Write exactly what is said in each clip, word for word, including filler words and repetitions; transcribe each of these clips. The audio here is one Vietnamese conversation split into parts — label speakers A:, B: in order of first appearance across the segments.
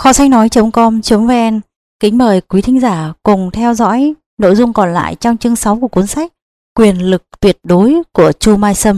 A: Kho sách nói.com.vn kính mời quý thính giả cùng theo dõi nội dung còn lại trong chương sáu của cuốn sách Quyền lực tuyệt đối của Chu Mai Sâm.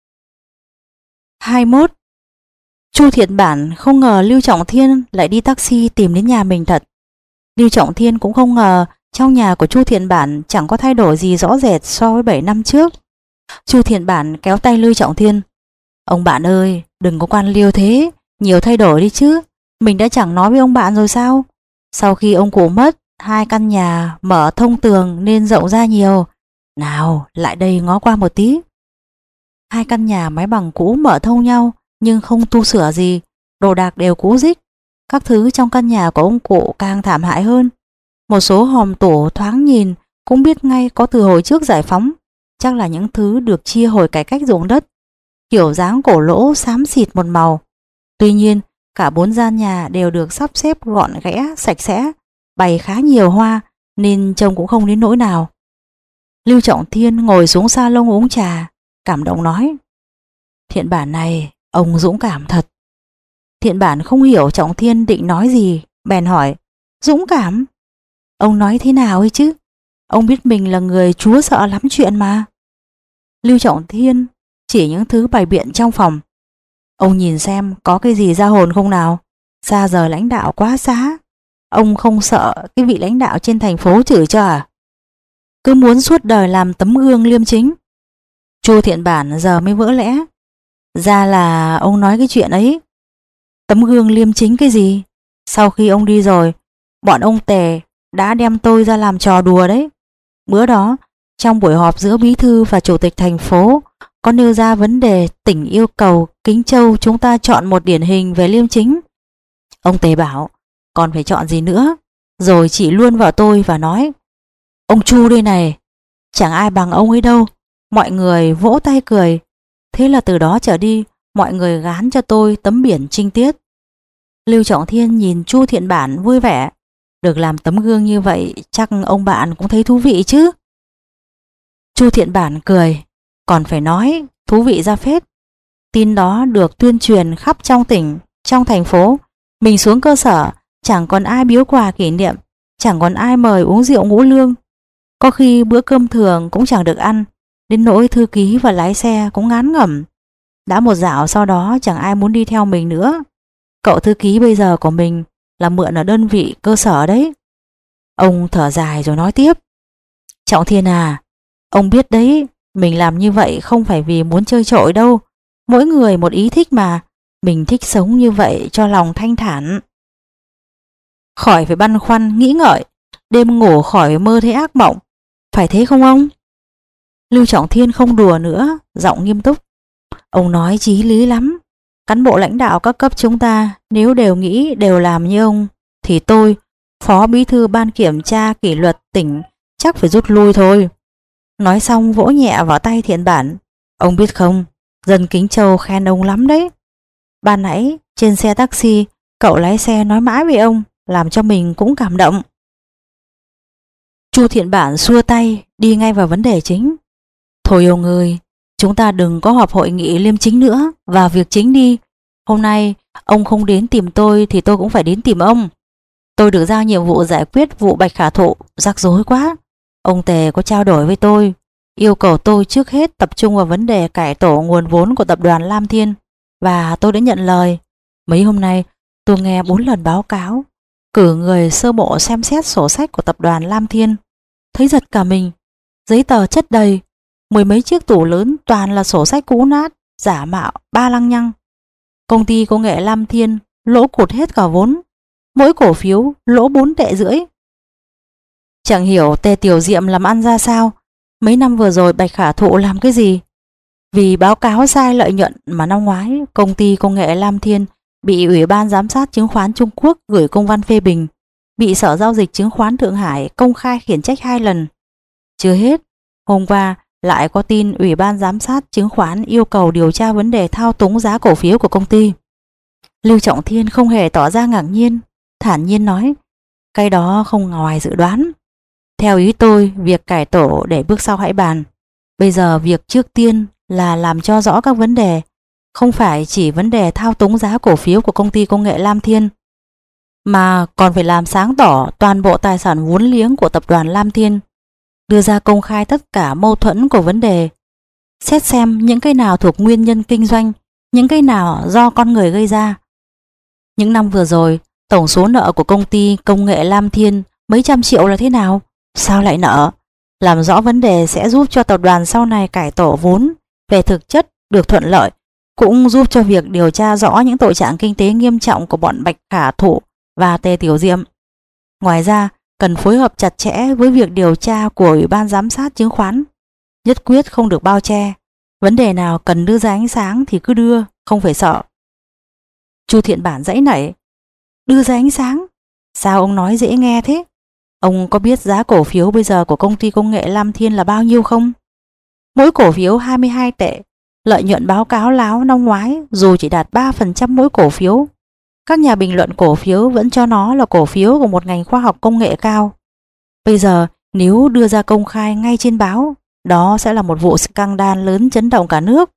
A: hai mươi mốt. Chu Thiện Bản không ngờ Lưu Trọng Thiên lại đi taxi tìm đến nhà mình thật. Lưu Trọng Thiên cũng không ngờ trong nhà của Chu Thiện Bản chẳng có thay đổi gì rõ rệt so với bảy năm trước. Chu Thiện Bản kéo tay Lưu Trọng Thiên. Ông bạn ơi, đừng có quan liêu thế, nhiều thay đổi đi chứ. Mình đã chẳng nói với ông bạn rồi sao? Sau khi ông cụ mất, hai căn nhà mở thông tường nên rộng ra nhiều. Nào, lại đây ngó qua một tí. Hai căn nhà mái bằng cũ mở thông nhau nhưng không tu sửa gì, đồ đạc đều cũ rích. Các thứ trong căn nhà của ông cụ càng thảm hại hơn. Một số hòm tủ thoáng nhìn cũng biết ngay có từ hồi trước giải phóng, chắc là những thứ được chia hồi cải cách ruộng đất. Kiểu dáng cổ lỗ xám xịt một màu. Tuy nhiên, cả bốn gian nhà đều được sắp xếp gọn ghẽ, sạch sẽ, bày khá nhiều hoa nên trông cũng không đến nỗi nào. Lưu Trọng Thiên ngồi xuống salon uống trà, cảm động nói: Thiện Bản này, ông dũng cảm thật. Thiện Bản không hiểu Trọng Thiên định nói gì, bèn hỏi: Dũng cảm? Ông nói thế nào ấy chứ? Ông biết mình là người chúa sợ lắm chuyện mà. Lưu Trọng Thiên chỉ những thứ bày biện trong phòng. Ông nhìn xem có cái gì ra hồn không nào? Xa giờ lãnh đạo quá xá. Ông không sợ cái vị lãnh đạo trên thành phố chửi cho à? Cứ muốn suốt đời làm tấm gương liêm chính. Chu Thiện Bản giờ mới vỡ lẽ. Ra là ông nói cái chuyện ấy. Tấm gương liêm chính cái gì? Sau khi ông đi rồi, bọn ông Tề đã đem tôi ra làm trò đùa đấy. Bữa đó, trong buổi họp giữa bí thư và chủ tịch thành phố, có nêu ra vấn đề tỉnh yêu cầu Kính Châu chúng ta chọn một điển hình về liêm chính. Ông Tề bảo, còn phải chọn gì nữa? Rồi chỉ luôn vào tôi và nói: Ông Chu đây này, chẳng ai bằng ông ấy đâu. Mọi người vỗ tay cười. Thế là từ đó trở đi, mọi người gán cho tôi tấm biển trinh tiết. Lưu Trọng Thiên nhìn Chu Thiện Bản vui vẻ. Được làm tấm gương như vậy, chắc ông bạn cũng thấy thú vị chứ? Chu Thiện Bản cười. Còn phải nói, thú vị ra phết. Tin đó được tuyên truyền khắp trong tỉnh, trong thành phố. Mình xuống cơ sở, chẳng còn ai biếu quà kỷ niệm, chẳng còn ai mời uống rượu ngũ lương. Có khi bữa cơm thường cũng chẳng được ăn, đến nỗi thư ký và lái xe cũng ngán ngẩm. Đã một dạo sau đó chẳng ai muốn đi theo mình nữa. Cậu thư ký bây giờ của mình là mượn ở đơn vị cơ sở đấy. Ông thở dài rồi nói tiếp: Trọng Thiên à, ông biết đấy, mình làm như vậy không phải vì muốn chơi trội đâu. Mỗi người một ý thích mà. Mình thích sống như vậy cho lòng thanh thản. Khỏi phải băn khoăn, nghĩ ngợi. Đêm ngủ khỏi mơ thấy ác mộng. Phải thế không ông? Lưu Trọng Thiên không đùa nữa, giọng nghiêm túc. Ông nói chí lý lắm. Cán bộ lãnh đạo các cấp chúng ta nếu đều nghĩ đều làm như ông, thì tôi, phó bí thư ban kiểm tra kỷ luật tỉnh, chắc phải rút lui thôi. Nói xong vỗ nhẹ vào tay Thiện Bản. Ông biết không, dân Kính Châu khen ông lắm đấy. Ban nãy trên xe taxi, cậu lái xe nói mãi với ông, làm cho mình cũng cảm động. Chu Thiện Bản xua tay, đi ngay vào vấn đề chính. Thôi ông ơi, chúng ta đừng có họp hội nghị liêm chính nữa, vào việc chính đi. Hôm nay ông không đến tìm tôi thì tôi cũng phải đến tìm ông. Tôi được giao nhiệm vụ giải quyết vụ Bạch Khả Thụ, rắc rối quá. Ông Tề có trao đổi với tôi, yêu cầu tôi trước hết tập trung vào vấn đề cải tổ nguồn vốn của tập đoàn Lam Thiên, và tôi đã nhận lời. Mấy hôm nay tôi nghe bốn lần báo cáo, cử người sơ bộ xem xét sổ sách của tập đoàn Lam Thiên, thấy giật cả mình. Giấy tờ chất đầy, mười mấy chiếc tủ lớn toàn là sổ sách cũ nát, giả mạo, ba lăng nhăng. Công ty công nghệ Lam Thiên lỗ cụt hết cả vốn, mỗi cổ phiếu lỗ bốn tệ rưỡi. Chẳng hiểu Tề Tiểu Diệm làm ăn ra sao. Mấy năm vừa rồi Bạch Khả Thụ làm cái gì? Vì báo cáo sai lợi nhuận mà năm ngoái công ty công nghệ Lam Thiên bị Ủy ban Giám sát Chứng khoán Trung Quốc gửi công văn phê bình, bị Sở Giao dịch Chứng khoán Thượng Hải công khai khiển trách hai lần. Chưa hết, hôm qua lại có tin Ủy ban Giám sát Chứng khoán yêu cầu điều tra vấn đề thao túng giá cổ phiếu của công ty. Lưu Trọng Thiên không hề tỏ ra ngạc nhiên, thản nhiên nói: Cái đó không ngoài dự đoán. Theo ý tôi, việc cải tổ để bước sau hãy bàn. Bây giờ việc trước tiên là làm cho rõ các vấn đề, không phải chỉ vấn đề thao túng giá cổ phiếu của công ty công nghệ Lam Thiên. mà còn phải làm sáng tỏ toàn bộ tài sản vốn liếng của tập đoàn Lam Thiên, đưa ra công khai tất cả mâu thuẫn của vấn đề, xét xem những cái nào thuộc nguyên nhân kinh doanh, những cái nào do con người gây ra. Những năm vừa rồi, tổng số nợ của công ty công nghệ Lam Thiên mấy trăm triệu là thế nào? Sao lại nợ? Làm rõ vấn đề sẽ giúp cho tập đoàn sau này cải tổ vốn về thực chất được thuận lợi, cũng giúp cho việc điều tra rõ những tội trạng kinh tế nghiêm trọng của bọn Bạch Khả Thụ và Tề Tiểu Diệm. Ngoài ra, cần phối hợp chặt chẽ với việc điều tra của Ủy ban Giám sát Chứng khoán. Nhất quyết không được bao che. Vấn đề nào cần đưa ra ánh sáng thì cứ đưa, không phải sợ. Chu Thiện Bản giãy nảy. Đưa ra ánh sáng? Sao ông nói dễ nghe thế? Ông có biết giá cổ phiếu bây giờ của công ty công nghệ Lam Thiên là bao nhiêu không? Mỗi cổ phiếu hai mươi hai tệ. Lợi nhuận báo cáo láo năm ngoái dù chỉ đạt ba phần trăm mỗi cổ phiếu. Các nhà bình luận cổ phiếu vẫn cho nó là cổ phiếu của một ngành khoa học công nghệ cao. Bây giờ nếu đưa ra công khai ngay trên báo, đó sẽ là một vụ scandal lớn chấn động cả nước.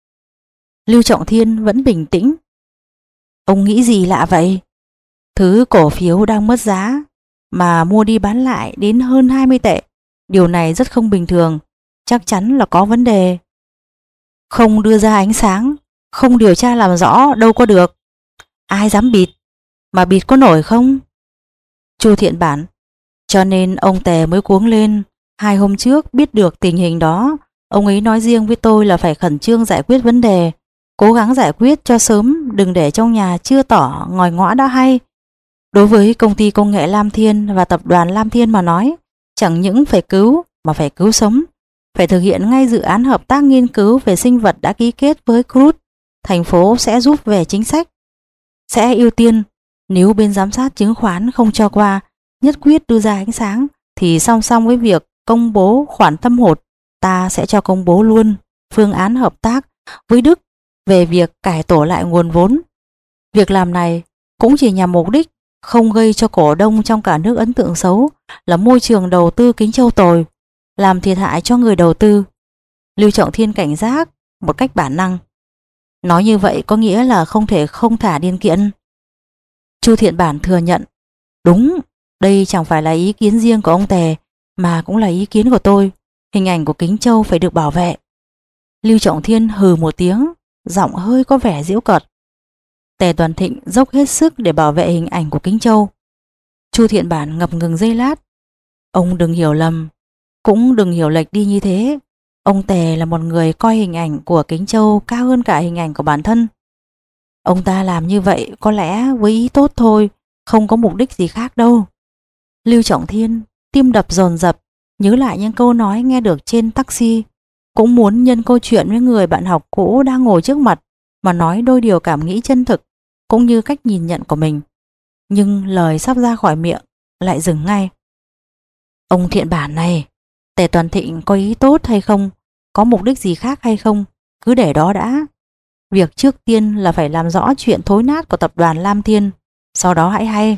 A: Lưu Trọng Thiên vẫn bình tĩnh. Ông nghĩ gì lạ vậy? Thứ cổ phiếu đang mất giá mà mua đi bán lại đến hơn hai mươi tệ. Điều này rất không bình thường. Chắc chắn là có vấn đề. Không đưa ra ánh sáng, không điều tra làm rõ đâu có được. Ai dám bịt? Mà bịt có nổi không? Chu Thiện Bản. Cho nên ông Tề mới cuống lên. Hai hôm trước biết được tình hình đó, ông ấy nói riêng với tôi là phải khẩn trương giải quyết vấn đề, cố gắng giải quyết cho sớm, đừng để trong nhà chưa tỏ ngòi ngõ đã hay. Đối với công ty công nghệ Lam Thiên và tập đoàn Lam Thiên mà nói, chẳng những phải cứu mà phải cứu sống. Phải thực hiện ngay dự án hợp tác nghiên cứu về sinh vật đã ký kết với Crude. Thành phố sẽ giúp về chính sách, sẽ ưu tiên. Nếu bên giám sát chứng khoán không cho qua, nhất quyết đưa ra ánh sáng, thì song song với việc công bố khoản thâm hụt, ta sẽ cho công bố luôn phương án hợp tác với Đức về việc cải tổ lại nguồn vốn. Việc làm này cũng chỉ nhằm mục đích không gây cho cổ đông trong cả nước ấn tượng xấu là môi trường đầu tư Kính Châu tồi, làm thiệt hại cho người đầu tư. Lưu Trọng Thiên cảnh giác một cách bản năng. Nói như vậy có nghĩa là không thể không thả điên kiện. Chu Thiện Bản thừa nhận. Đúng, đây chẳng phải là ý kiến riêng của ông Tề, mà cũng là ý kiến của tôi. Hình ảnh của Kính Châu phải được bảo vệ. Lưu Trọng Thiên hừ một tiếng, giọng hơi có vẻ giễu cợt. Tề Toàn Thịnh dốc hết sức để bảo vệ hình ảnh của Kính Châu. Chu Thiện Bản ngập ngừng giây lát. Ông đừng hiểu lầm, cũng đừng hiểu lệch đi như thế. Ông Tề là một người coi hình ảnh của Kính Châu cao hơn cả hình ảnh của bản thân. Ông ta làm như vậy có lẽ với ý tốt thôi, không có mục đích gì khác đâu. Lưu Trọng Thiên tim đập dồn dập, nhớ lại những câu nói nghe được trên taxi, cũng muốn nhân câu chuyện với người bạn học cũ đang ngồi trước mặt mà nói đôi điều cảm nghĩ chân thực, cũng như cách nhìn nhận của mình. Nhưng lời sắp ra khỏi miệng lại dừng ngay. Ông Thiện Bản này, Tề Toàn Thịnh có ý tốt hay không, có mục đích gì khác hay không, cứ để đó đã. Việc trước tiên là phải làm rõ chuyện thối nát của tập đoàn Lam Thiên, sau đó hãy hay.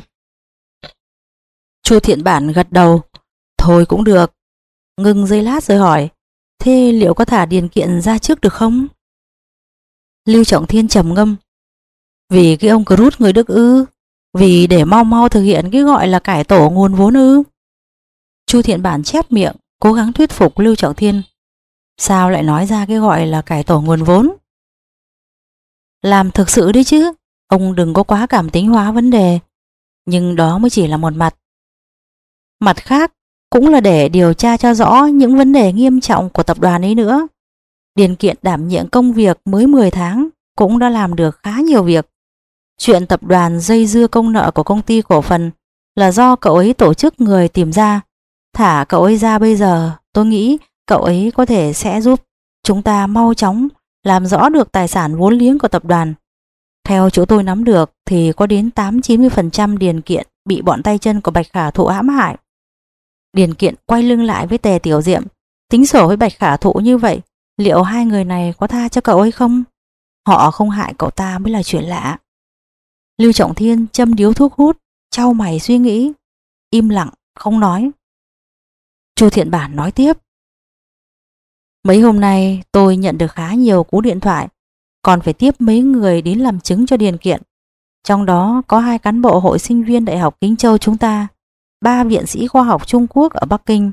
A: Chu Thiện Bản gật đầu. Thôi cũng được. Ngừng giây lát rồi hỏi. Thế liệu có thả điền kiện ra trước được không? Lưu Trọng Thiên trầm ngâm. Vì cái ông Crude người Đức ư? Vì để mau mau thực hiện cái gọi là cải tổ nguồn vốn ư? Chu Thiện Bản chép miệng, cố gắng thuyết phục Lưu Trọng Thiên. Sao lại nói ra cái gọi là cải tổ nguồn vốn? Làm thực sự đấy chứ. Ông đừng có quá cảm tính hóa vấn đề. Nhưng đó mới chỉ là một mặt. Mặt khác cũng là để điều tra cho rõ những vấn đề nghiêm trọng của tập đoàn ấy nữa. Điền kiện đảm nhiệm công việc mới mười tháng cũng đã làm được khá nhiều việc. Chuyện tập đoàn dây dưa công nợ của công ty cổ phần là do cậu ấy tổ chức người tìm ra. Thả cậu ấy ra bây giờ, tôi nghĩ cậu ấy có thể sẽ giúp chúng ta mau chóng làm rõ được tài sản vốn liếng của tập đoàn. Theo chỗ tôi nắm được thì có đến tám đến chín mươi phần trăm điền kiện bị bọn tay chân của Bạch Khả Thụ hãm hại. Điền kiện quay lưng lại với Tề Tiểu Diệm, tính sổ với Bạch Khả Thụ như vậy, liệu hai người này có tha cho cậu ấy không? Họ không hại cậu ta mới là chuyện lạ. Lưu Trọng Thiên châm điếu thuốc hút, chau mày suy nghĩ, im lặng không nói. Chu Thiện Bản nói tiếp. Mấy hôm nay tôi nhận được khá nhiều cú điện thoại, còn phải tiếp mấy người đến làm chứng cho điền kiện. Trong đó có hai cán bộ hội sinh viên Đại học Kính Châu chúng ta, ba viện sĩ khoa học Trung Quốc ở Bắc Kinh.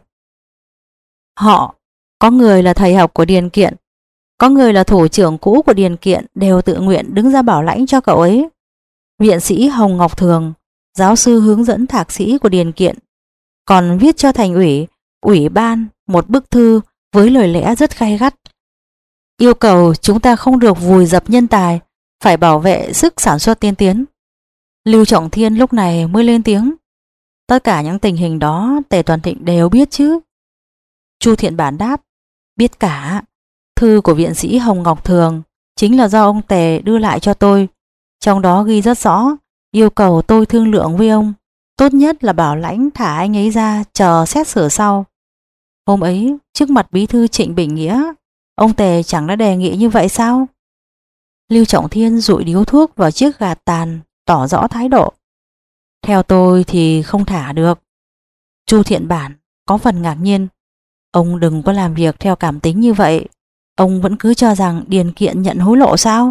A: Họ, có người là thầy học của Điền Kiện, có người là thủ trưởng cũ của Điền Kiện, đều tự nguyện đứng ra bảo lãnh cho cậu ấy. Viện sĩ Hồng Ngọc Thường, giáo sư hướng dẫn thạc sĩ của Điền Kiện, còn viết cho thành ủy, ủy ban một bức thư với lời lẽ rất gay gắt. Yêu cầu chúng ta không được vùi dập nhân tài, phải bảo vệ sức sản xuất tiên tiến. Lưu Trọng Thiên lúc này mới lên tiếng. Tất cả những tình hình đó Tề Toàn Thịnh đều biết chứ? Chu Thiện Bản đáp, biết cả. Thư của viện sĩ Hồng Ngọc Thường chính là do ông Tề đưa lại cho tôi. Trong đó ghi rất rõ, yêu cầu tôi thương lượng với ông, tốt nhất là bảo lãnh thả anh ấy ra chờ xét xử sau. Hôm ấy, trước mặt bí thư Trịnh Bình Nghĩa, ông Tề chẳng đã đề nghị như vậy sao? Lưu Trọng Thiên dụi điếu thuốc vào chiếc gạt tàn, tỏ rõ thái độ. Theo tôi thì không thả được. Chu Thiện Bản có phần ngạc nhiên. Ông đừng có làm việc theo cảm tính như vậy. Ông vẫn cứ cho rằng Điền Kiện nhận hối lộ sao?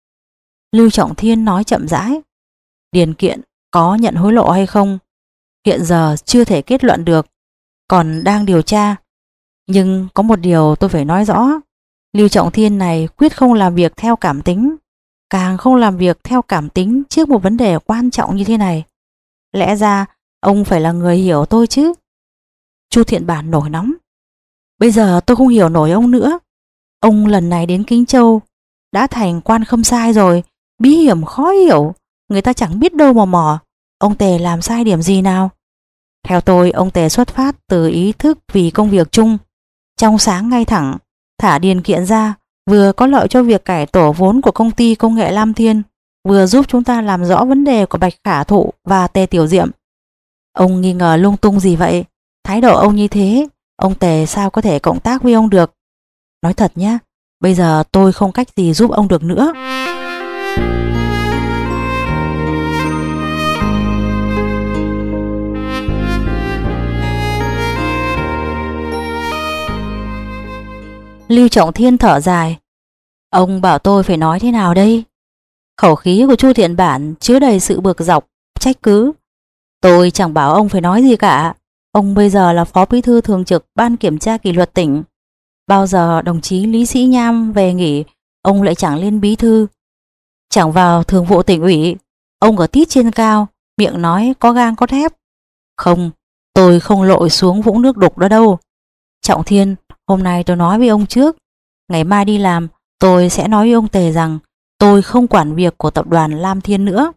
A: Lưu Trọng Thiên nói chậm rãi. Điền Kiện có nhận hối lộ hay không, hiện giờ chưa thể kết luận được, còn đang điều tra. Nhưng có một điều tôi phải nói rõ. Lưu Trọng Thiên này quyết không làm việc theo cảm tính, càng không làm việc theo cảm tính trước một vấn đề quan trọng như thế này. Lẽ ra ông phải là người hiểu tôi chứ. Chu Thiện Bản nổi nóng. Bây giờ tôi không hiểu nổi ông nữa. Ông lần này đến Kính Châu đã thành quan khâm sai rồi, bí hiểm khó hiểu, người ta chẳng biết đâu mà mò. Ông Tề làm sai điểm gì nào? Theo tôi, ông Tề xuất phát từ ý thức vì công việc chung, trong sáng ngay thẳng, thả Điền Kiện ra, vừa có lợi cho việc cải tổ vốn của công ty công nghệ Lam Thiên, vừa giúp chúng ta làm rõ vấn đề của Bạch Khả Thụ và Tề Tiểu Diệm. Ông nghi ngờ lung tung gì vậy? Thái độ ông như thế, ông Tề sao có thể cộng tác với ông được? Nói thật nhé, bây giờ tôi không cách gì giúp ông được nữa. Lưu Trọng Thiên thở dài. Ông bảo tôi phải nói thế nào đây? Khẩu khí của Chu Thiện Bản chứa đầy sự bực dọc, trách cứ. Tôi chẳng bảo ông phải nói gì cả. Ông bây giờ là phó bí thư thường trực ban kiểm tra kỷ luật tỉnh. Bao giờ đồng chí Lý Sĩ Nham về nghỉ, ông lại chẳng lên bí thư, chẳng vào thường vụ tỉnh ủy. Ông ở tít trên cao, miệng nói có gang có thép. Không, tôi không lội xuống vũng nước đục đó đâu. Trọng Thiên, hôm nay tôi nói với ông trước, ngày mai đi làm tôi sẽ nói với ông Tề rằng tôi không quản việc của tập đoàn Lam Thiên nữa.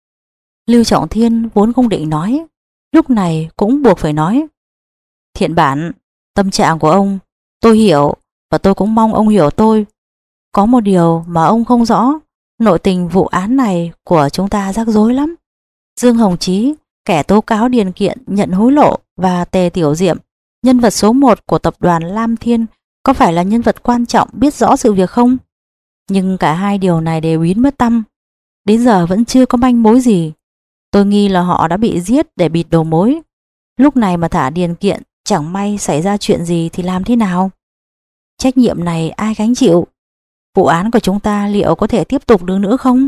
A: Lưu Trọng Thiên vốn không định nói, lúc này cũng buộc phải nói. Thiện Bản, tâm trạng của ông tôi hiểu, và tôi cũng mong ông hiểu tôi. Có một điều mà ông không rõ, nội tình vụ án này của chúng ta rắc rối lắm. Dương Hồng Chí, kẻ tố cáo Điền Kiện nhận hối lộ, và Tề Tiểu Diệm, nhân vật số một của tập đoàn Lam Thiên, có phải là nhân vật quan trọng biết rõ sự việc không? Nhưng cả hai điều này đều biến mất tăm. Đến giờ vẫn chưa có manh mối gì. Tôi nghi là họ đã bị giết để bịt đầu mối. Lúc này mà thả Điền Kiện, chẳng may xảy ra chuyện gì thì làm thế nào? Trách nhiệm này ai gánh chịu? Vụ án của chúng ta liệu có thể tiếp tục được nữa không?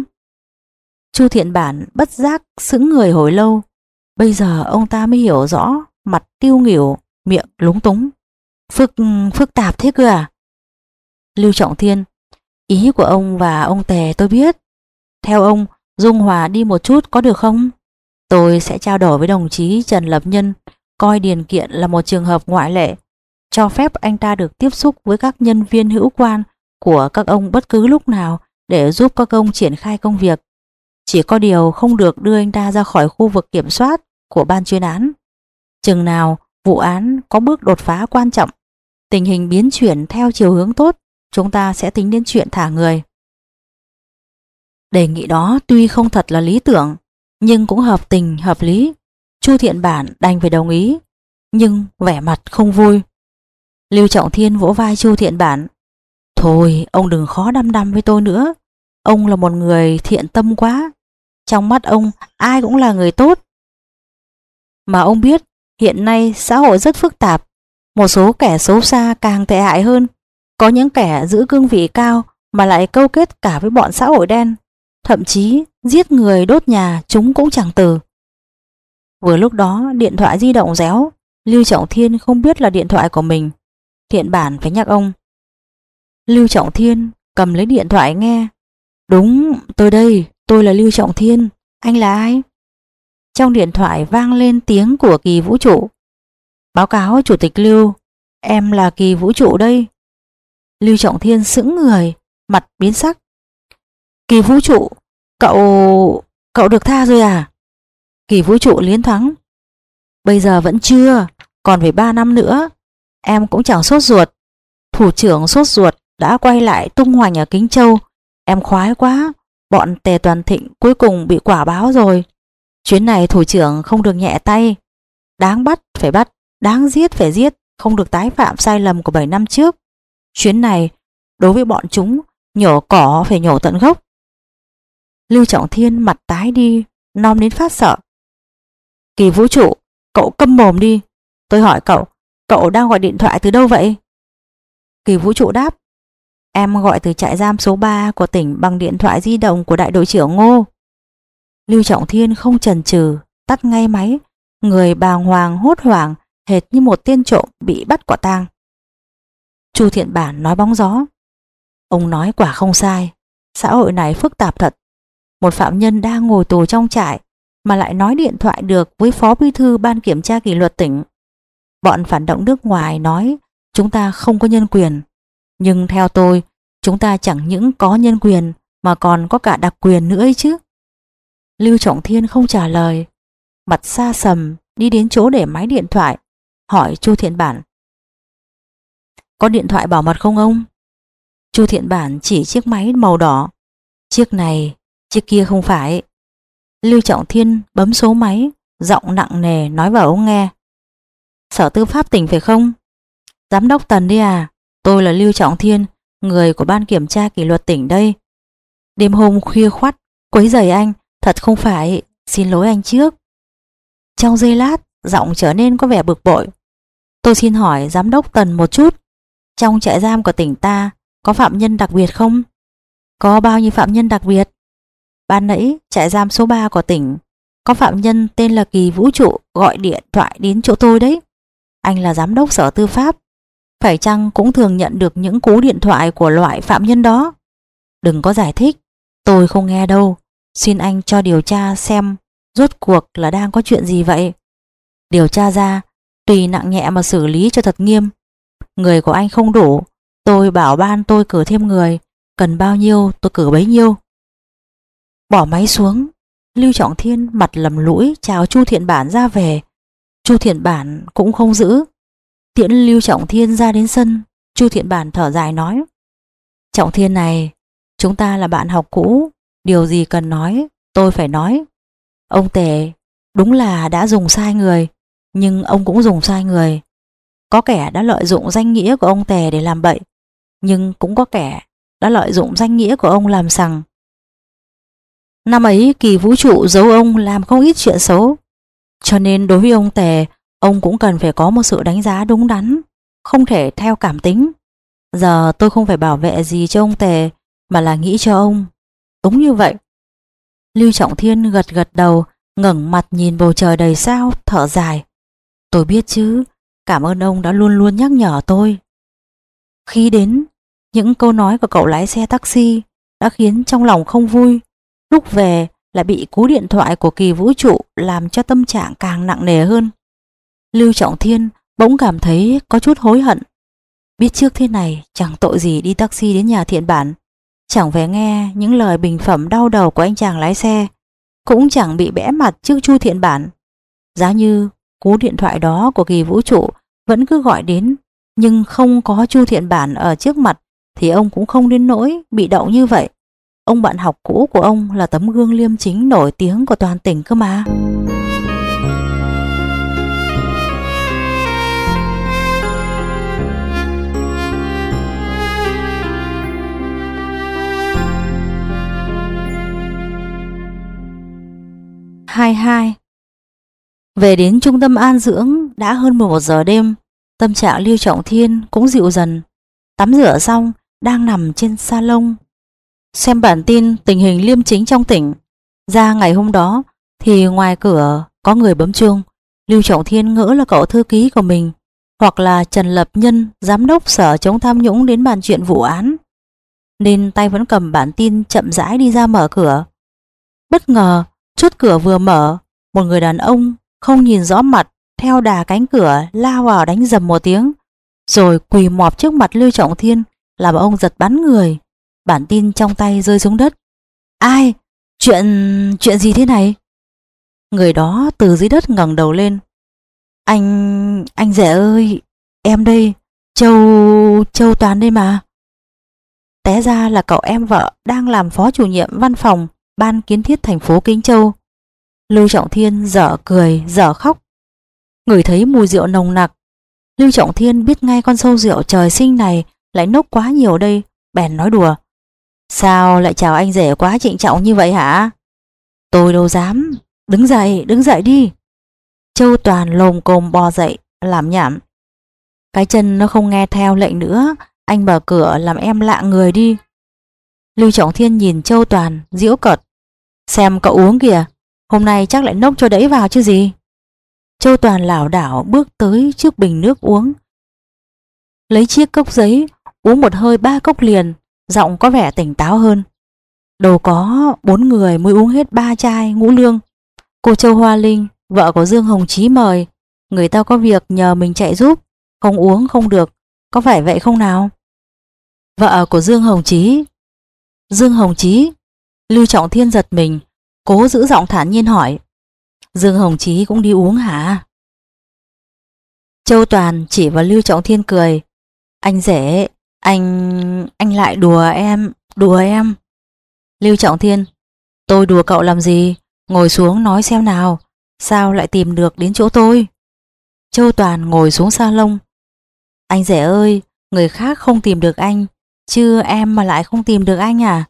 A: Chu Thiện Bản bất giác sững người hồi lâu. Bây giờ ông ta mới hiểu rõ, mặt tiêu nghỉu, miệng lúng túng. Phức, phức tạp thế cơ à? Lưu Trọng Thiên, ý của ông và ông Tề tôi biết. Theo ông, dung hòa đi một chút có được không? Tôi sẽ trao đổi với đồng chí Trần Lập Nhân, coi Điền Kiện là một trường hợp ngoại lệ, cho phép anh ta được tiếp xúc với các nhân viên hữu quan của các ông bất cứ lúc nào để giúp các ông triển khai công việc. Chỉ có điều không được đưa anh ta ra khỏi khu vực kiểm soát của ban chuyên án. Chừng nào vụ án có bước đột phá quan trọng, tình hình biến chuyển theo chiều hướng tốt, chúng ta sẽ tính đến chuyện thả người. Đề nghị đó tuy không thật là lý tưởng, nhưng cũng hợp tình hợp lý. Chu Thiện Bản đành phải đồng ý, nhưng vẻ mặt không vui. Lưu Trọng Thiên vỗ vai Chu Thiện Bản. Thôi, ông đừng khó đăm đăm với tôi nữa. Ông là một người thiện tâm quá. Trong mắt ông, ai cũng là người tốt. Mà ông biết, hiện nay xã hội rất phức tạp. Một số kẻ xấu xa càng tệ hại hơn. Có những kẻ giữ cương vị cao mà lại câu kết cả với bọn xã hội đen. Thậm chí giết người đốt nhà chúng cũng chẳng từ. Vừa lúc đó điện thoại di động réo. Lưu Trọng Thiên không biết là điện thoại của mình. Thiện Bản phải nhắc ông. Lưu Trọng Thiên cầm lấy điện thoại nghe. Đúng, tôi đây, tôi là Lưu Trọng Thiên. Anh là ai? Trong điện thoại vang lên tiếng của Kỳ Vũ Trụ. Báo cáo Chủ tịch Lưu, em là Kỳ Vũ Trụ đây. Lưu Trọng Thiên sững người, mặt biến sắc. Kỳ Vũ Trụ, cậu... cậu được tha rồi à? Kỳ Vũ Trụ liến thoáng. Bây giờ vẫn chưa, còn phải ba năm nữa. Em cũng chẳng sốt ruột. Thủ trưởng sốt ruột đã quay lại tung hoành ở Kính Châu. Em khoái quá, bọn Tề Toàn Thịnh cuối cùng bị quả báo rồi. Chuyến này thủ trưởng không được nhẹ tay. Đáng bắt phải bắt, đáng giết phải giết, không được tái phạm sai lầm của bảy năm trước. Chuyến này đối với bọn chúng, nhổ cỏ phải nhổ tận gốc. Lưu Trọng Thiên mặt tái đi, nom đến phát sợ. Kỳ Vũ Trụ, cậu câm mồm đi. Tôi hỏi cậu, cậu đang gọi điện thoại từ đâu vậy? Kỳ Vũ Trụ đáp. Em gọi từ trại giam số ba của tỉnh bằng điện thoại di động của đại đội trưởng Ngô. Lưu Trọng Thiên không chần chừ, tắt ngay máy, người bàng hoàng hốt hoảng, hệt như một tên trộm bị bắt quả tang. Chu Thiện Bản nói bóng gió. Ông nói quả không sai, xã hội này phức tạp thật. Một phạm nhân đang ngồi tù trong trại mà lại nói điện thoại được với phó bí thư ban kiểm tra kỷ luật tỉnh. Bọn phản động nước ngoài nói chúng ta không có nhân quyền, nhưng theo tôi, chúng ta chẳng những có nhân quyền mà còn có cả đặc quyền nữa ấy chứ. Lưu Trọng Thiên không trả lời, mặt xa sầm đi đến chỗ để máy điện thoại, hỏi Chu Thiện Bản. Có điện thoại bảo mật không ông? Chu Thiện Bản chỉ chiếc máy màu đỏ. Chiếc này, chiếc kia không phải. Lưu Trọng Thiên bấm số máy, giọng nặng nề nói vào ống nghe. Sở Tư pháp tỉnh phải không? Giám đốc Tần đi à? Tôi là Lưu Trọng Thiên, người của ban kiểm tra kỷ luật tỉnh đây. Đêm hôm khuya khoắt quấy rầy anh, thật không phải, xin lỗi anh trước. Trong giây lát, giọng trở nên có vẻ bực bội. Tôi xin hỏi giám đốc Tần một chút, trong trại giam của tỉnh ta có phạm nhân đặc biệt không? Có bao nhiêu phạm nhân đặc biệt? Ban nãy trại giam số ba của tỉnh có phạm nhân tên là Kỳ Vũ Trụ gọi điện thoại đến chỗ tôi đấy. Anh là giám đốc Sở Tư pháp, phải chăng cũng thường nhận được những cú điện thoại của loại phạm nhân đó? Đừng có giải thích, tôi không nghe đâu. Xin anh cho điều tra xem rốt cuộc là đang có chuyện gì vậy. Điều tra ra, tùy nặng nhẹ mà xử lý cho thật nghiêm. Người của anh không đủ, tôi bảo ban tôi cử thêm người, cần bao nhiêu tôi cử bấy nhiêu. Bỏ máy xuống, Lưu Trọng Thiên mặt lầm lũi chào Chu Thiện Bản ra về. Chu Thiện Bản cũng không giữ. Tiễn Lưu Trọng Thiên ra đến sân, Chu Thiện Bản thở dài nói. Trọng Thiên này, chúng ta là bạn học cũ, điều gì cần nói, tôi phải nói. Ông Tề đúng là đã dùng sai người, nhưng ông cũng dùng sai người. Có kẻ đã lợi dụng danh nghĩa của ông Tề để làm bậy, nhưng cũng có kẻ đã lợi dụng danh nghĩa của ông làm sằng. Năm ấy Kỳ Vũ Trụ giấu ông làm không ít chuyện xấu, cho nên đối với ông Tề, ông cũng cần phải có một sự đánh giá đúng đắn, không thể theo cảm tính. Giờ tôi không phải bảo vệ gì cho ông Tề, mà là nghĩ cho ông. Đúng như vậy. Lưu Trọng Thiên gật gật đầu, ngẩng mặt nhìn bầu trời đầy sao, thở dài. Tôi biết chứ, cảm ơn ông đã luôn luôn nhắc nhở tôi. Khi đến, những câu nói của cậu lái xe taxi đã khiến trong lòng không vui. Lúc về lại bị cú điện thoại của Kỳ Vũ Trụ làm cho tâm trạng càng nặng nề hơn. Lưu Trọng Thiên bỗng cảm thấy có chút hối hận. Biết trước thế này chẳng tội gì đi taxi đến nhà Thiện Bản, chẳng phải nghe những lời bình phẩm đau đầu của anh chàng lái xe, cũng chẳng bị bẽ mặt trước Chu Thiện Bản. Giá như cú điện thoại đó của Kỳ Vũ Trụ vẫn cứ gọi đến, nhưng không có Chu Thiện Bản ở trước mặt thì ông cũng không đến nỗi bị động như vậy. Ông bạn học cũ của ông là tấm gương liêm chính nổi tiếng của toàn tỉnh cơ mà. hai hai. Về đến trung tâm an dưỡng đã hơn mười một giờ đêm, tâm trạng Lưu Trọng Thiên cũng dịu dần. Tắm rửa xong, đang nằm trên salon xem bản tin tình hình liêm chính trong tỉnh. Ra ngày hôm đó thì ngoài cửa có người bấm chuông. Lưu Trọng Thiên ngỡ là cậu thư ký của mình, hoặc là Trần Lập Nhân, giám đốc sở chống tham nhũng đến bàn chuyện vụ án, nên tay vẫn cầm bản tin chậm rãi đi ra mở cửa. Bất ngờ, chốt cửa vừa mở, một người đàn ông không nhìn rõ mặt theo đà cánh cửa lao vào đánh dầm một tiếng, rồi quỳ mọp trước mặt Lưu Trọng Thiên, làm ông giật bắn người. Bản tin trong tay rơi xuống đất. Ai? Chuyện... chuyện gì thế này? Người đó từ dưới đất ngẩng đầu lên. Anh... anh rể ơi, em đây, Châu... Châu Toàn đây mà. Té ra là cậu em vợ đang làm phó chủ nhiệm văn phòng ban kiến thiết thành phố Kinh Châu. Lưu Trọng Thiên dở cười dở khóc. Ngửi thấy mùi rượu nồng nặc, Lưu Trọng Thiên biết ngay con sâu rượu trời sinh này lại nốc quá nhiều đây, bèn nói đùa. Sao lại chào anh rể quá trịnh trọng như vậy hả? Tôi đâu dám. Đứng dậy, đứng dậy đi. Châu Toàn lồm cồm bò dậy, làm nhảm. Cái chân nó không nghe theo lệnh nữa, anh mở cửa làm em lạ người đi. Lưu Trọng Thiên nhìn Châu Toàn, giễu cợt. Xem cậu uống kìa, hôm nay chắc lại nốc cho đẫy vào chứ gì. Châu Toàn lảo đảo bước tới trước bình nước uống. Lấy chiếc cốc giấy, uống một hơi ba cốc liền, giọng có vẻ tỉnh táo hơn. Đâu có bốn người mới uống hết ba chai ngũ lương. Cô Châu Hoa Linh, vợ của Dương Hồng Chí mời, người ta có việc nhờ mình chạy giúp, không uống không được, có phải vậy không nào? Vợ của Dương Hồng Chí? Dương Hồng Chí? Lưu Trọng Thiên giật mình, cố giữ giọng thản nhiên hỏi. Dương Hồng Chí cũng đi uống hả? Châu Toàn chỉ vào Lưu Trọng Thiên cười. Anh rể, anh... anh lại đùa em, đùa em. Lưu Trọng Thiên, tôi đùa cậu làm gì? Ngồi xuống nói xem nào, sao lại tìm được đến chỗ tôi? Châu Toàn ngồi xuống salon. Anh rể ơi, người khác không tìm được anh, chứ em mà lại không tìm được anh à?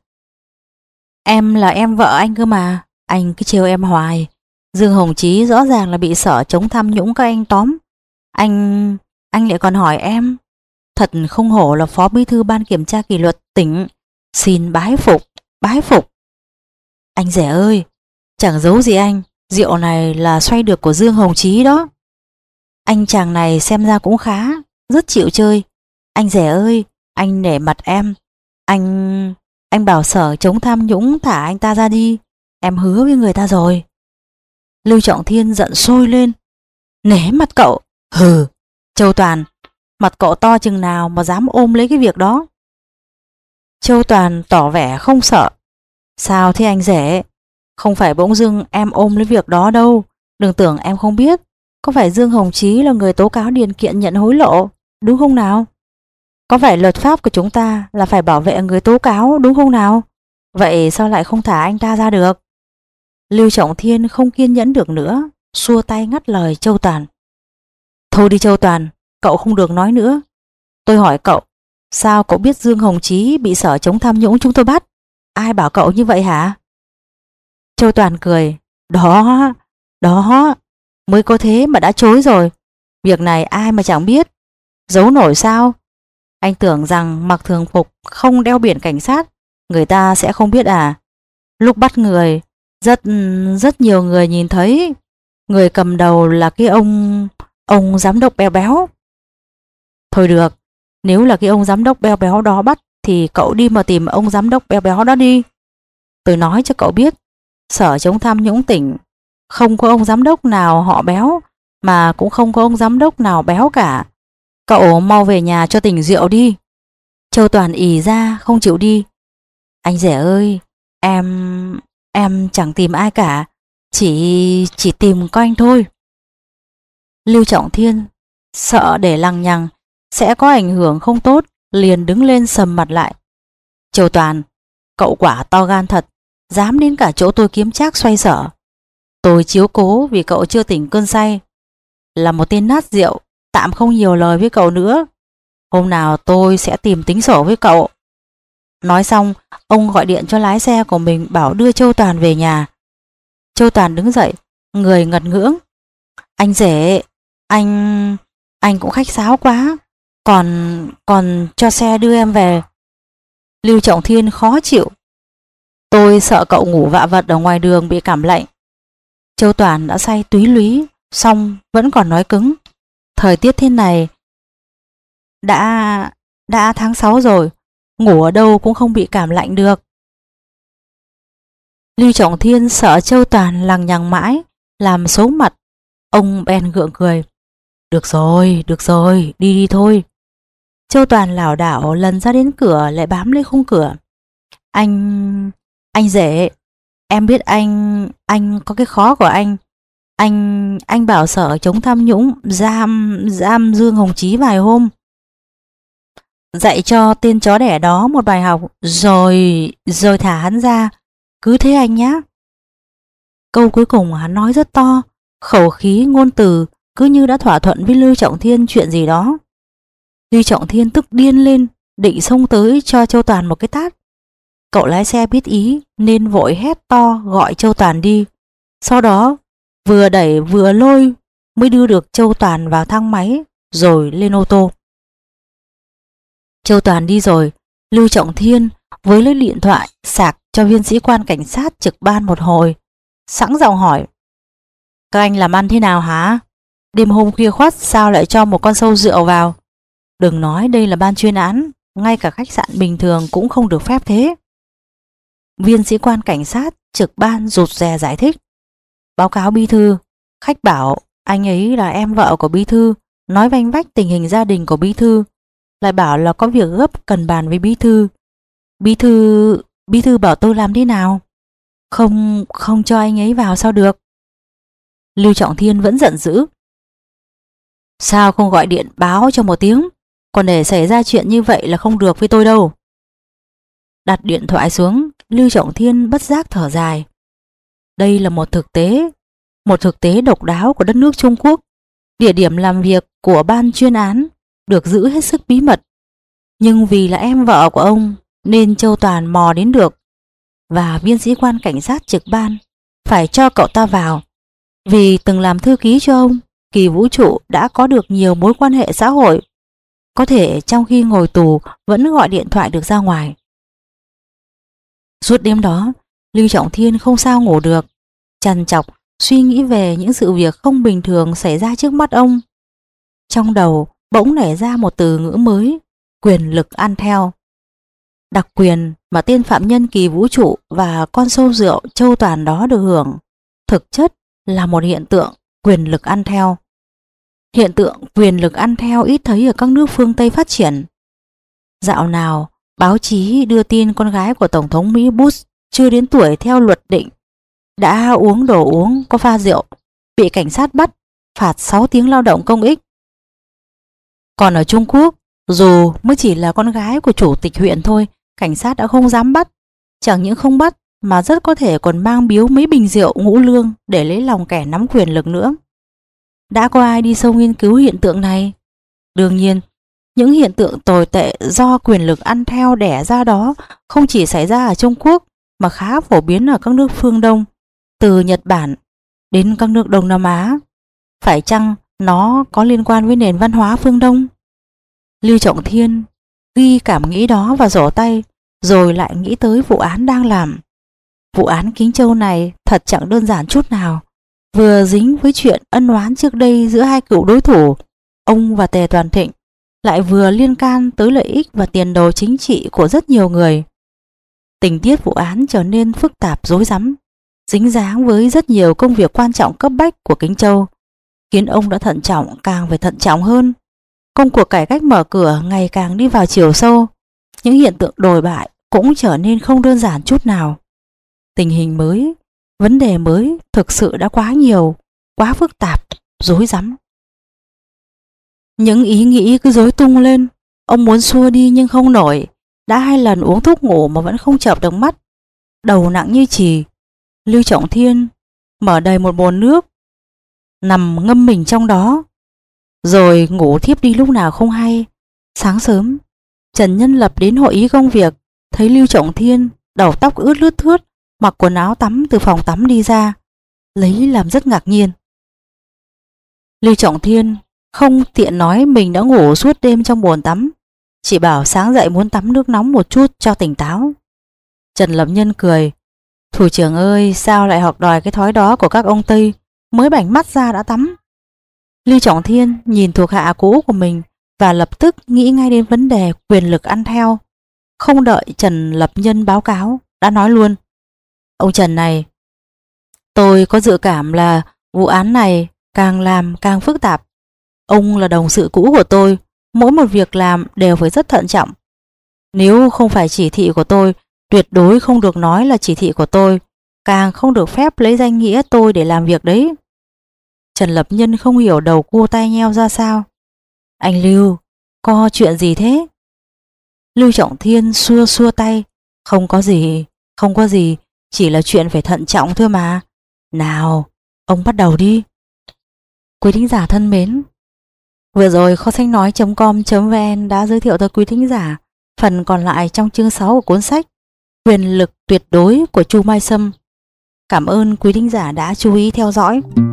A: Em là em vợ anh cơ mà, anh cứ trêu em hoài. Dương Hồng Chí rõ ràng là bị sở chống tham nhũng các anh tóm. Anh... anh lại còn hỏi em. Thật không hổ là phó bí thư ban kiểm tra kỷ luật tỉnh. Xin bái phục, bái phục. Anh rể ơi, chẳng giấu gì anh, rượu này là xoay được của Dương Hồng Chí đó. Anh chàng này xem ra cũng khá, rất chịu chơi. Anh rể ơi, anh nể mặt em. Anh... anh bảo sở chống tham nhũng thả anh ta ra đi. Em hứa với người ta rồi. Lưu Trọng Thiên giận sôi lên. Nể mặt cậu? Hừ, Châu Toàn, mặt cậu to chừng nào mà dám ôm lấy cái việc đó? Châu Toàn tỏ vẻ không sợ. Sao thế anh rể? Không phải bỗng dưng em ôm lấy việc đó đâu. Đừng tưởng em không biết. Có phải Dương Hồng Chí là người tố cáo điền kiện nhận hối lộ, đúng không nào? Có phải luật pháp của chúng ta là phải bảo vệ người tố cáo, đúng không nào? Vậy sao lại không thả anh ta ra được? Lưu Trọng Thiên không kiên nhẫn được nữa, xua tay ngắt lời Châu Toàn. Thôi đi Châu Toàn, cậu không được nói nữa. Tôi hỏi cậu, sao cậu biết Dương Hồng Chí bị sở chống tham nhũng chúng tôi bắt? Ai bảo cậu như vậy hả? Châu Toàn cười. Đó, đó, mới có thế mà đã chối rồi. Việc này ai mà chẳng biết. Giấu nổi sao? Anh tưởng rằng mặc thường phục không đeo biển cảnh sát, người ta sẽ không biết à? Lúc bắt người, rất rất nhiều người nhìn thấy. Người cầm đầu là cái ông ông giám đốc béo béo. Thôi được, nếu là cái ông giám đốc béo béo đó bắt thì cậu đi mà tìm ông giám đốc béo béo đó đi. Tôi nói cho cậu biết, sở chống tham nhũng tỉnh không có ông giám đốc nào họ béo, mà cũng không có ông giám đốc nào béo cả. Cậu mau về nhà cho tỉnh rượu đi. Châu Toàn ì ra không chịu đi. Anh rể ơi, em em chẳng tìm ai cả, chỉ chỉ tìm có anh thôi. Lưu Trọng Thiên sợ để lằng nhằng sẽ có ảnh hưởng không tốt, liền đứng lên sầm mặt lại. Châu Toàn, cậu quả to gan thật, dám đến cả chỗ tôi kiếm trác xoay sở. Tôi chiếu cố vì cậu chưa tỉnh cơn say. Là một tên nát rượu, tạm không nhiều lời với cậu nữa. Hôm nào tôi sẽ tìm tính sổ với cậu. Nói xong, ông gọi điện cho lái xe của mình bảo đưa Châu Toàn về nhà. Châu Toàn đứng dậy, người ngật ngưỡng. Anh rể, anh... anh cũng khách sáo quá. Còn... còn cho xe đưa em về. Lưu Trọng Thiên khó chịu. Tôi sợ cậu ngủ vạ vật ở ngoài đường bị cảm lạnh. Châu Toàn đã say túy lúy, xong vẫn còn nói cứng. Thời tiết thế này, đã đã tháng sáu rồi, ngủ ở đâu cũng không bị cảm lạnh được. Lưu Trọng Thiên sợ Châu Toàn lằng nhằng mãi, làm xấu mặt. Ông bèn gượng cười. Được rồi, được rồi, đi đi thôi. Châu Toàn lảo đảo lần ra đến cửa lại bám lấy khung cửa. Anh... anh rể, em biết anh... anh có cái khó của anh. Anh... anh bảo Sở chống tham nhũng giam... giam Dương Hồng Chí vài hôm. Dạy cho tên chó đẻ đó một bài học, rồi... rồi thả hắn ra. Cứ thế anh nhá. Câu cuối cùng hắn nói rất to, khẩu khí ngôn từ cứ như đã thỏa thuận với Lưu Trọng Thiên chuyện gì đó. Lưu Trọng Thiên tức điên lên, định xông tới cho Châu Toàn một cái tát. Cậu lái xe biết ý nên vội hét to gọi Châu Toàn đi. Sau đó vừa đẩy vừa lôi mới đưa được Châu Toàn vào thang máy rồi lên ô tô. Châu Toàn đi rồi, Lưu Trọng Thiên với lấy điện thoại sạc cho viên sĩ quan cảnh sát trực ban một hồi, sẵn giọng hỏi: Các anh làm ăn thế nào hả? Đêm hôm khuya khoắt sao lại cho một con sâu rượu vào? Đừng nói đây là ban chuyên án, ngay cả khách sạn bình thường cũng không được phép thế. Viên sĩ quan cảnh sát trực ban rụt rè giải thích: Báo cáo bí thư, khách bảo anh ấy là em vợ của bí thư, nói vanh vách tình hình gia đình của bí thư, lại bảo là có việc gấp cần bàn với bí thư. Bí thư... bí thư bảo tôi làm thế nào? Không... không cho anh ấy vào sao được? Lưu Trọng Thiên vẫn giận dữ. Sao không gọi điện báo cho một tiếng? Còn để xảy ra chuyện như vậy là không được với tôi đâu. Đặt điện thoại xuống, Lưu Trọng Thiên bất giác thở dài. Đây là một thực tế, một thực tế độc đáo của đất nước Trung Quốc. Địa điểm làm việc của ban chuyên án được giữ hết sức bí mật. Nhưng vì là em vợ của ông nên Châu Toàn mò đến được. Và viên sĩ quan cảnh sát trực ban phải cho cậu ta vào. Vì từng làm thư ký cho ông, Kỳ Vũ Trụ đã có được nhiều mối quan hệ xã hội. Có thể trong khi ngồi tù vẫn gọi điện thoại được ra ngoài. Suốt đêm đó, Lưu Trọng Thiên không sao ngủ được, trằn trọc suy nghĩ về những sự việc không bình thường xảy ra trước mắt ông. Trong đầu bỗng nảy ra một từ ngữ mới: quyền lực ăn theo. Đặc quyền mà tên phạm nhân Kỳ Vũ Trụ và con sâu rượu Châu Toàn đó được hưởng thực chất là một hiện tượng quyền lực ăn theo. Hiện tượng quyền lực ăn theo ít thấy ở các nước phương Tây phát triển. Dạo nào báo chí đưa tin con gái của Tổng thống Mỹ Bush chưa đến tuổi theo luật định đã uống đồ uống có pha rượu, bị cảnh sát bắt, phạt sáu tiếng lao động công ích. Còn ở Trung Quốc, dù mới chỉ là con gái của chủ tịch huyện thôi, cảnh sát đã không dám bắt. Chẳng những không bắt mà rất có thể còn mang biếu mấy bình rượu ngũ lương để lấy lòng kẻ nắm quyền lực nữa. Đã có ai đi sâu nghiên cứu hiện tượng này? Đương nhiên, những hiện tượng tồi tệ do quyền lực ăn theo đẻ ra đó không chỉ xảy ra ở Trung Quốc mà khá phổ biến ở các nước phương Đông, từ Nhật Bản đến các nước Đông Nam Á. Phải chăng nó có liên quan với nền văn hóa phương Đông? Lưu Trọng Thiên ghi cảm nghĩ đó vào sổ tay, rồi lại nghĩ tới vụ án đang làm. Vụ án Kính Châu này thật chẳng đơn giản chút nào. Vừa dính với chuyện ân oán trước đây giữa hai cựu đối thủ, ông và Tề Toàn Thịnh, lại vừa liên can tới lợi ích và tiền đồ chính trị của rất nhiều người. Tình tiết vụ án trở nên phức tạp rối rắm, dính dáng với rất nhiều công việc quan trọng cấp bách của Kính Châu, khiến ông đã thận trọng càng phải thận trọng hơn. Công cuộc cải cách mở cửa ngày càng đi vào chiều sâu, những hiện tượng đồi bại cũng trở nên không đơn giản chút nào. Tình hình mới, vấn đề mới thực sự đã quá nhiều, quá phức tạp, rối rắm. Những ý nghĩ cứ rối tung lên, ông muốn xua đi nhưng không nổi. Đã hai lần uống thuốc ngủ mà vẫn không chợp được mắt, đầu nặng như chì. Lưu Trọng Thiên mở đầy một bồn nước, nằm ngâm mình trong đó, rồi ngủ thiếp đi lúc nào không hay. Sáng sớm, Trần Nhân Lập đến hội ý công việc, thấy Lưu Trọng Thiên đầu tóc ướt lướt thướt, mặc quần áo tắm từ phòng tắm đi ra, lấy làm rất ngạc nhiên. Lưu Trọng Thiên không tiện nói mình đã ngủ suốt đêm trong bồn tắm, chỉ bảo sáng dậy muốn tắm nước nóng một chút cho tỉnh táo. Trần Lập Nhân cười, Thủ trưởng ơi, sao lại học đòi cái thói đó của các ông Tây, mới bảnh mắt ra đã tắm. Lưu Trọng Thiên nhìn thuộc hạ cũ của mình và lập tức nghĩ ngay đến vấn đề quyền lực ăn theo. Không đợi Trần Lập Nhân báo cáo, đã nói luôn. Ông Trần này, tôi có dự cảm là vụ án này càng làm càng phức tạp. Ông là đồng sự cũ của tôi, mỗi một việc làm đều phải rất thận trọng. Nếu không phải chỉ thị của tôi, tuyệt đối không được nói là chỉ thị của tôi, càng không được phép lấy danh nghĩa tôi để làm việc đấy. Trần Lập Nhân không hiểu đầu cua tai nheo ra sao. Anh Lưu, có chuyện gì thế? Lưu Trọng Thiên xua xua tay. Không có gì, không có gì, chỉ là chuyện phải thận trọng thôi mà. Nào, ông bắt đầu đi. Quý thính giả thân mến, vừa rồi kho sách nói chấm com chấm vn đã giới thiệu tới quý thính giả phần còn lại trong chương sáu của cuốn sách Quyền lực tuyệt đối của Chu Mai Sâm. Cảm ơn quý thính giả đã chú ý theo dõi.